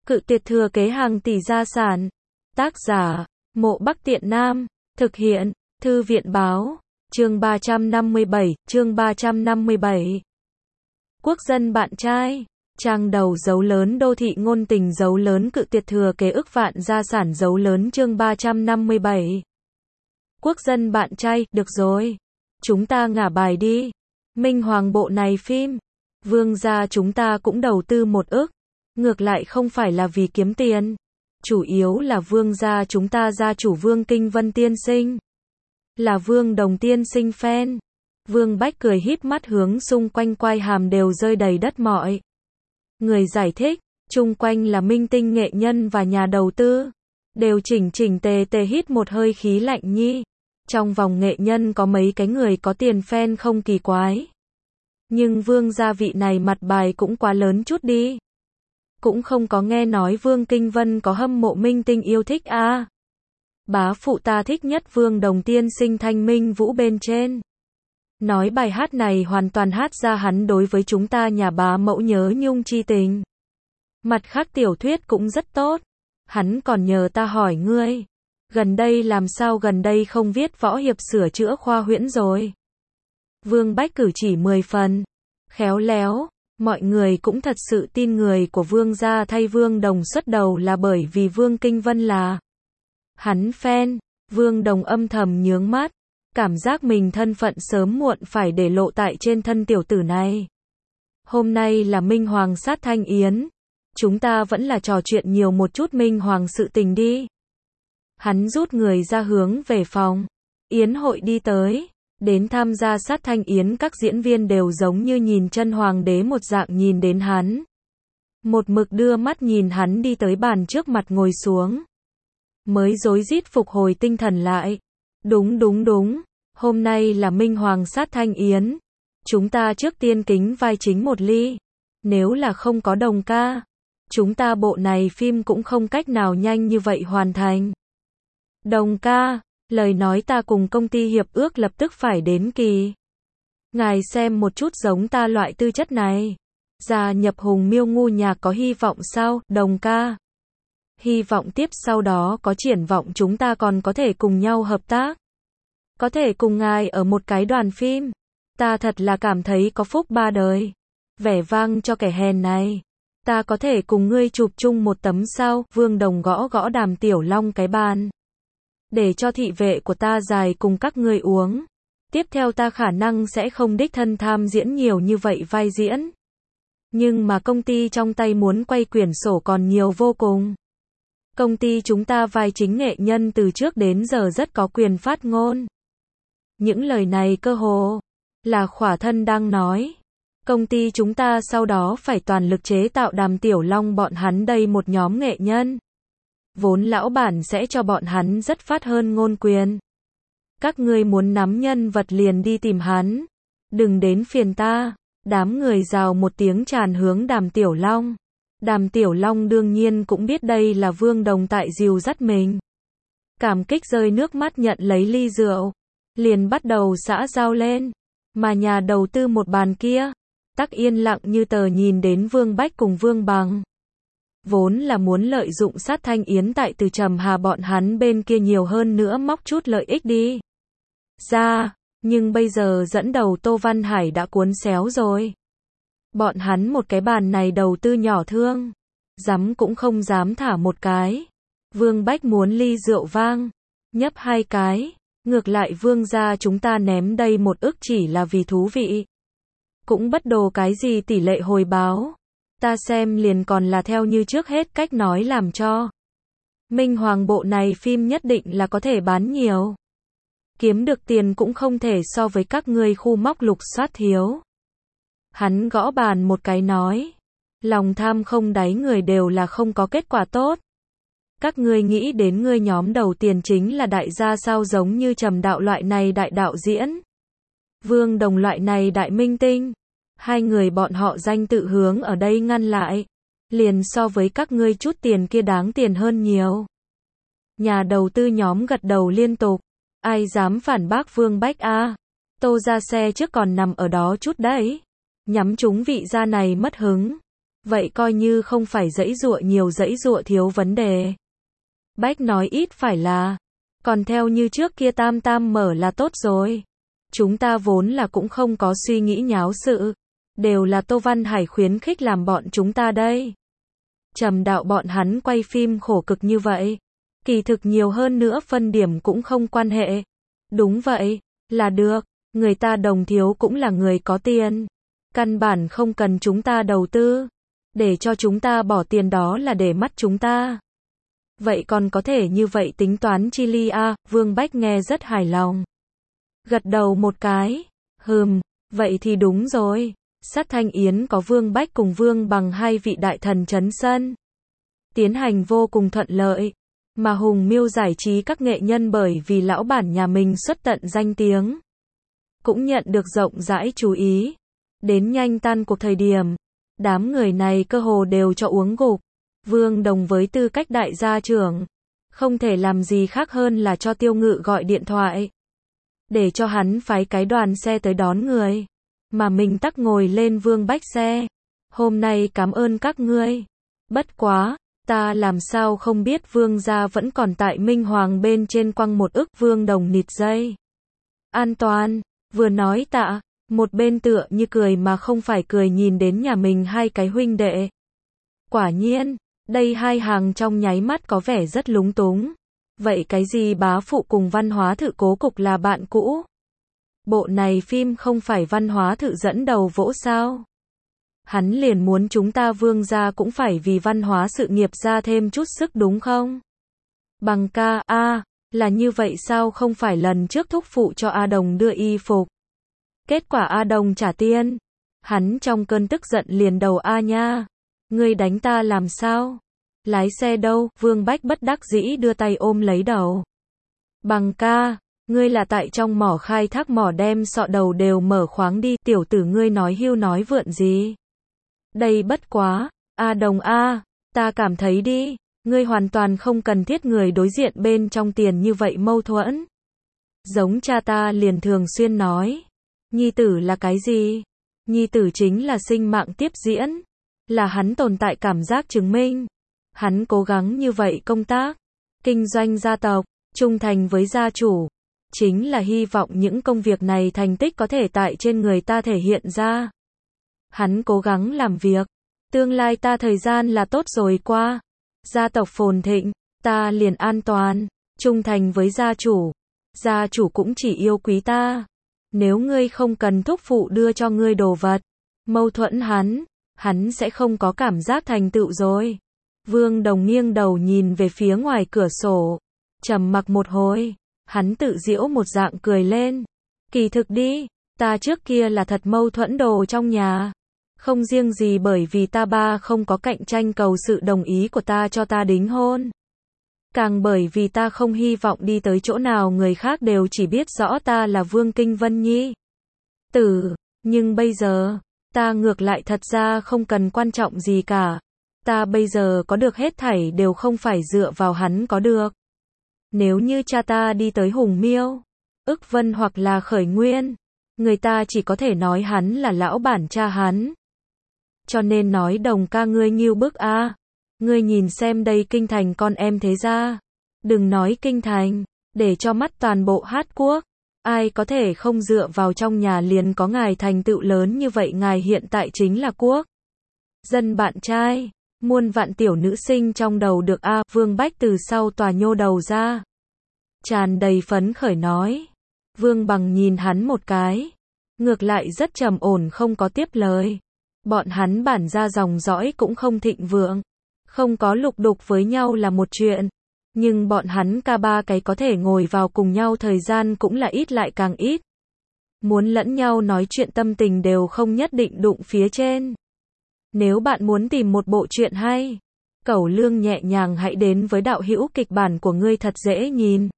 Cự tuyệt thừa kế hàng tỷ gia sản. Tác giả, Mộ Bắc Tiện Nam. Thực hiện, Thư viện báo. Chương 357, chương 357. Quốc dân bạn trai. Trang đầu dấu lớn đô thị ngôn tình dấu lớn cự tuyệt thừa kế ức vạn gia sản dấu lớn chương 357. Quốc dân bạn trai, được rồi. Chúng ta ngả bài đi. Minh Hoàng bộ này phim. Vương gia chúng ta cũng đầu tư 1 ức. Ngược lại không phải là vì kiếm tiền. Chủ yếu là vương gia chúng ta gia chủ Vương Kinh Vân tiên sinh. Là Vương Đồng tiên sinh fan. Vương Bách cười híp mắt hướng xung quanh quai hàm đều rơi đầy đất mọi người giải thích, chung quanh là minh tinh nghệ nhân và nhà đầu tư. Đều chỉnh tề hít một hơi khí lạnh nhi. Trong vòng nghệ nhân có mấy cái người có tiền fan không kỳ quái. Nhưng vương gia vị này mặt bài cũng quá lớn chút đi. Cũng không có nghe nói Vương Kinh Vân có hâm mộ minh tinh yêu thích à. Bá phụ ta thích nhất Vương Đồng tiên sinh thanh minh vũ bên trên. Nói bài hát này hoàn toàn hát ra hắn đối với chúng ta nhà bá mẫu nhớ nhung chi tình. Mặt khác tiểu thuyết cũng rất tốt. Hắn còn nhờ ta hỏi ngươi. Gần đây làm sao gần đây không viết võ hiệp sửa chữa khoa huyễn rồi. Vương Bách cử chỉ 10 phần. Khéo léo. Mọi người cũng thật sự tin người của vương gia thay Vương Đồng xuất đầu là bởi vì Vương Kinh Vân là hắn fan. Vương Đồng âm thầm nhướng mắt. Cảm giác mình thân phận sớm muộn phải để lộ tại trên thân tiểu tử này. Hôm nay là Minh Hoàng sát thanh yến. Chúng ta vẫn là trò chuyện nhiều một chút Minh Hoàng sự tình đi. Hắn rút người ra hướng về phòng. Yến hội đi tới. Đến tham gia sát thanh yến các diễn viên đều giống như nhìn chân hoàng đế một dạng nhìn đến hắn. Một mực đưa mắt nhìn hắn đi tới bàn trước mặt ngồi xuống. Mới rối rít phục hồi tinh thần lại. Đúng. Hôm nay là Minh Hoàng sát thanh yến. Chúng ta trước tiên kính vai chính một ly. Nếu là không có Đồng ca, chúng ta bộ này phim cũng không cách nào nhanh như vậy hoàn thành. Đồng ca, lời nói ta cùng công ty hiệp ước lập tức phải đến kỳ. Ngài xem một chút giống ta loại tư chất này. Gia nhập Hùng Miêu ngu nhạc có hy vọng sao, Đồng ca? Hy vọng tiếp sau đó có triển vọng chúng ta còn có thể cùng nhau hợp tác. Có thể cùng ngài ở một cái đoàn phim. Ta thật là cảm thấy có phúc ba đời. Vẻ vang cho kẻ hèn này. Ta có thể cùng ngươi chụp chung một tấm sao? Vương Đồng gõ Đàm Tiểu Long cái bàn. Để cho thị vệ của ta dài cùng các ngươi uống. Tiếp theo ta khả năng sẽ không đích thân tham diễn nhiều như vậy vai diễn. Nhưng mà công ty trong tay muốn quay quyển sổ còn nhiều vô cùng. Công ty chúng ta vai chính nghệ nhân từ trước đến giờ rất có quyền phát ngôn. Những lời này cơ hồ là khỏa thân đang nói. Công ty chúng ta sau đó phải toàn lực chế tạo Đàm Tiểu Long bọn hắn đây một nhóm nghệ nhân. Vốn lão bản sẽ cho bọn hắn rất phát hơn ngôn quyền. Các ngươi muốn nắm nhân vật liền đi tìm hắn. Đừng đến phiền ta. Đám người rào một tiếng tràn hướng Đàm Tiểu Long. Đàm Tiểu Long đương nhiên cũng biết đây là Vương Đồng tại dìu dắt mình. Cảm kích rơi nước mắt nhận lấy ly rượu. Liền bắt đầu xã giao lên. Mà nhà đầu tư một bàn kia. Tắc yên lặng như tờ nhìn đến Vương Bách cùng Vương Bằng. Vốn là muốn lợi dụng sát thanh yến tại Từ Trầm Hà bọn hắn bên kia nhiều hơn nữa móc chút lợi ích đi ra, nhưng bây giờ dẫn đầu Tô Văn Hải đã cuốn xéo rồi. Bọn hắn một cái bàn này đầu tư nhỏ thương, dám cũng không dám thả một cái. Vương Bách muốn ly rượu vang, nhấp 2 cái, ngược lại vương gia chúng ta ném đây 1 ức chỉ là vì thú vị. Cũng bất đồ cái gì tỷ lệ hồi báo. Ta xem liền còn là theo như trước hết cách nói làm cho. Minh Hoàng bộ này phim nhất định là có thể bán nhiều. Kiếm được tiền cũng không thể so với các ngươi khu móc lục soát thiếu. Hắn gõ bàn một cái nói. Lòng tham không đáy người đều là không có kết quả tốt. Các ngươi nghĩ đến ngươi nhóm đầu tiền chính là đại gia sao giống như Trầm Đạo loại này đại đạo diễn. Vương Đồng loại này đại minh tinh. Hai người bọn họ danh tự hướng ở đây ngăn lại. Liền so với các ngươi chút tiền kia đáng tiền hơn nhiều. Nhà đầu tư nhóm gật đầu liên tục. Ai dám phản bác Vương Bách a? Tô ra xe trước còn nằm ở đó chút đấy. Nhắm chúng vị gia này mất hứng. Vậy coi như không phải giãy giụa nhiều giãy giụa thiếu vấn đề. Bách nói ít phải là, còn theo như trước kia tam tam mở là tốt rồi. Chúng ta vốn là cũng không có suy nghĩ nháo sự. Đều là Tô Văn Hải khuyến khích làm bọn chúng ta đây. Trầm đạo bọn hắn quay phim khổ cực như vậy. Kỳ thực nhiều hơn nữa phân điểm cũng không quan hệ. Đúng vậy, là được. Người ta Đồng thiếu cũng là người có tiền. Căn bản không cần chúng ta đầu tư. Để cho chúng ta bỏ tiền đó là để mắt chúng ta. Vậy còn có thể như vậy tính toán chi ly à, Vương Bách nghe rất hài lòng. Gật đầu một cái. Vậy thì đúng rồi. Sát Thanh Yến có Vương Bách cùng Vương Bằng hai vị đại thần trấn sân. Tiến hành vô cùng thuận lợi. Mà Hùng Miêu giải trí các nghệ nhân bởi vì lão bản nhà mình xuất tận danh tiếng. Cũng nhận được rộng rãi chú ý. Đến nhanh tan cuộc thời điểm. Đám người này cơ hồ đều cho uống gục. Vương Đồng với tư cách đại gia trưởng. Không thể làm gì khác hơn là cho Tiêu Ngự gọi điện thoại. Để cho hắn phái cái đoàn xe tới đón người. Mà mình tắc ngồi lên Vương Bách xe. Hôm nay cảm ơn các ngươi. Bất quá, ta làm sao không biết Vương gia vẫn còn tại Minh Hoàng bên trên quăng một ức. Vương Đồng nịt dây an toàn, vừa nói tạ, một bên tựa như cười mà không phải cười nhìn đến nhà mình hai cái huynh đệ. Quả nhiên, đây hai hàng trong nháy mắt có vẻ rất lúng túng. Vậy cái gì bá phụ cùng văn hóa thự cố cục là bạn cũ? Bộ này phim không phải văn hóa thự dẫn đầu vỗ sao? Hắn liền muốn chúng ta Vương gia cũng phải vì văn hóa sự nghiệp ra thêm chút sức đúng không? Bằng ca, là như vậy sao không phải lần trước thúc phụ cho A Đồng đưa y phục. Kết quả A Đồng trả tiền. Hắn trong cơn tức giận liền đầu A nha. Ngươi đánh ta làm sao? Lái xe đâu? Vương Bách bất đắc dĩ đưa tay ôm lấy đầu. Bằng ca, ngươi là tại trong mỏ khai thác mỏ đem sọ đầu đều mở khoáng đi. Tiểu tử ngươi nói hưu nói vượn gì? Đây bất quá. A Đồng a, ta cảm thấy đi. Ngươi hoàn toàn không cần thiết người đối diện bên trong tiền như vậy mâu thuẫn. Giống cha ta liền thường xuyên nói. Nhi tử là cái gì? Nhi tử chính là sinh mạng tiếp diễn. Là hắn tồn tại cảm giác chứng minh. Hắn cố gắng như vậy công tác. Kinh doanh gia tộc. Trung thành với gia chủ. Chính là hy vọng những công việc này thành tích có thể tại trên người ta thể hiện ra. Hắn cố gắng làm việc. Tương lai ta thời gian là tốt rồi qua. Gia tộc phồn thịnh. Ta liền an toàn. Trung thành với gia chủ. Gia chủ cũng chỉ yêu quý ta. Nếu ngươi không cần thúc phụ đưa cho ngươi đồ vật. Mâu thuẫn hắn sẽ không có cảm giác thành tựu rồi. Vương Đồng nghiêng đầu nhìn về phía ngoài cửa sổ. Trầm mặc một hồi. Hắn tự giễu một dạng cười lên. Kỳ thực đi. Ta trước kia là thật mâu thuẫn đồ trong nhà. Không riêng gì bởi vì ta ba không có cạnh tranh cầu sự đồng ý của ta cho ta đính hôn. Càng bởi vì ta không hy vọng đi tới chỗ nào người khác đều chỉ biết rõ ta là Vương Kinh Vân Nhi. Nhưng bây giờ, ta ngược lại thật ra không cần quan trọng gì cả. Ta bây giờ có được hết thảy đều không phải dựa vào hắn có được. Nếu như cha ta đi tới Hùng Miêu, Ức Vân hoặc là Khởi Nguyên, người ta chỉ có thể nói hắn là lão bản cha hắn. Cho nên nói Đồng ca ngươi nghiêu bức a. Ngươi nhìn xem đây kinh thành con em thế gia. Đừng nói kinh thành, để cho mắt toàn bộ Hát Quốc. Ai có thể không dựa vào trong nhà liền có ngài thành tựu lớn như vậy ngài hiện tại chính là quốc. Dân bạn trai, muôn vạn tiểu nữ sinh trong đầu được a. Vương Bách từ sau tòa nhô đầu ra. Tràn đầy phấn khởi nói. Vương Bằng nhìn hắn một cái. Ngược lại rất trầm ổn không có tiếp lời. Bọn hắn bản ra dòng dõi cũng không thịnh vượng. Không có lục đục với nhau là một chuyện. Nhưng bọn hắn ca ba cái có thể ngồi vào cùng nhau thời gian cũng là ít lại càng ít. Muốn lẫn nhau nói chuyện tâm tình đều không nhất định đụng phía trên. Nếu bạn muốn tìm một bộ truyện hay, Cẩu Lương nhẹ nhàng hãy đến với đạo hữu kịch bản của ngươi thật dễ nhìn.